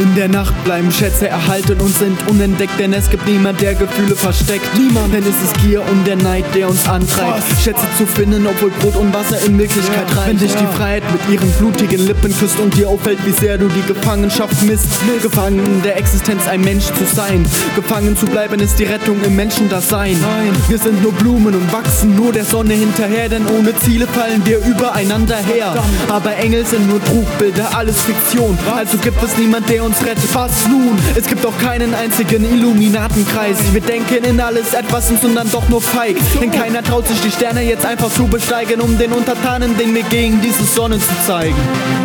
In der Nacht bleiben Schätze erhalten und sind unentdeckt, denn es gibt niemand, der Gefühle versteckt. Niemand, denn es ist Gier und der Neid, der uns antreibt, Schätze zu finden, obwohl Brot und Wasser in Wirklichkeit reicht. Wenn dich die Freiheit mit ihren blutigen Lippen küsst und dir auffällt, wie sehr du die Gefangenschaft misst. Gefangen in der Existenz, ein Mensch zu sein. Gefangen zu bleiben ist die Rettung im Menschendasein. Wir sind nur Blumen und wachsen nur der Sonne hinterher, denn ohne Ziele fallen wir übereinander her. Aber Engel sind nur Trugbilder, alles Fiktion. Also gibt es niemand, der uns rettet. Was nun? Es gibt auch keinen einzigen Illuminatenkreis. Wir denken in alles etwas und sind dann doch nur feig. Denn keiner traut sich die Sterne jetzt einfach zu besteigen, um den Untertanen den Weg gegen diese Sonne zu zeigen.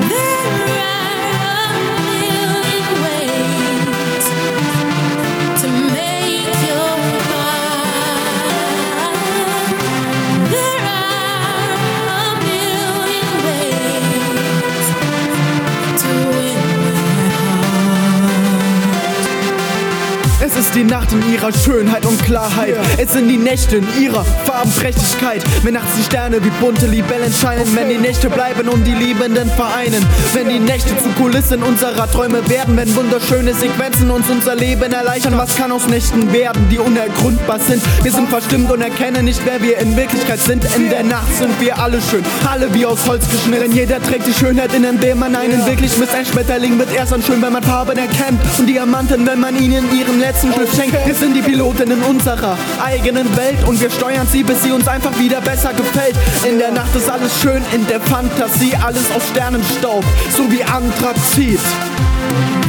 Es ist die Nacht in ihrer Schönheit und Klarheit. Es sind die Nächte in ihrer Farbenprächtigkeit. Wenn nachts die Sterne wie bunte Libellen scheinen. Wenn die Nächte bleiben und die Liebenden vereinen. Wenn die Nächte zu Kulissen unserer Träume werden. Wenn wunderschöne Sequenzen uns unser Leben erleichtern. Was kann aus Nächten werden, die unergründbar sind? Wir sind verstimmt und erkennen nicht, wer wir in Wirklichkeit sind. In der Nacht sind wir alle schön, alle wie aus Holz geschnitten. Jeder trägt die Schönheit, in dem man einen wirklich misst. Ein Schmetterling wird erst dann schön, wenn man Farben erkennt. Und Diamanten, wenn man ihnen ihren letzten Schliff schenkt. Wir sind die Piloten in unserer eigenen Welt und wir steuern sie, bis sie uns einfach wieder besser gefällt. In der Nacht ist alles schön, in der Fantasie alles aus Sternenstaub, so wie Anthrazit.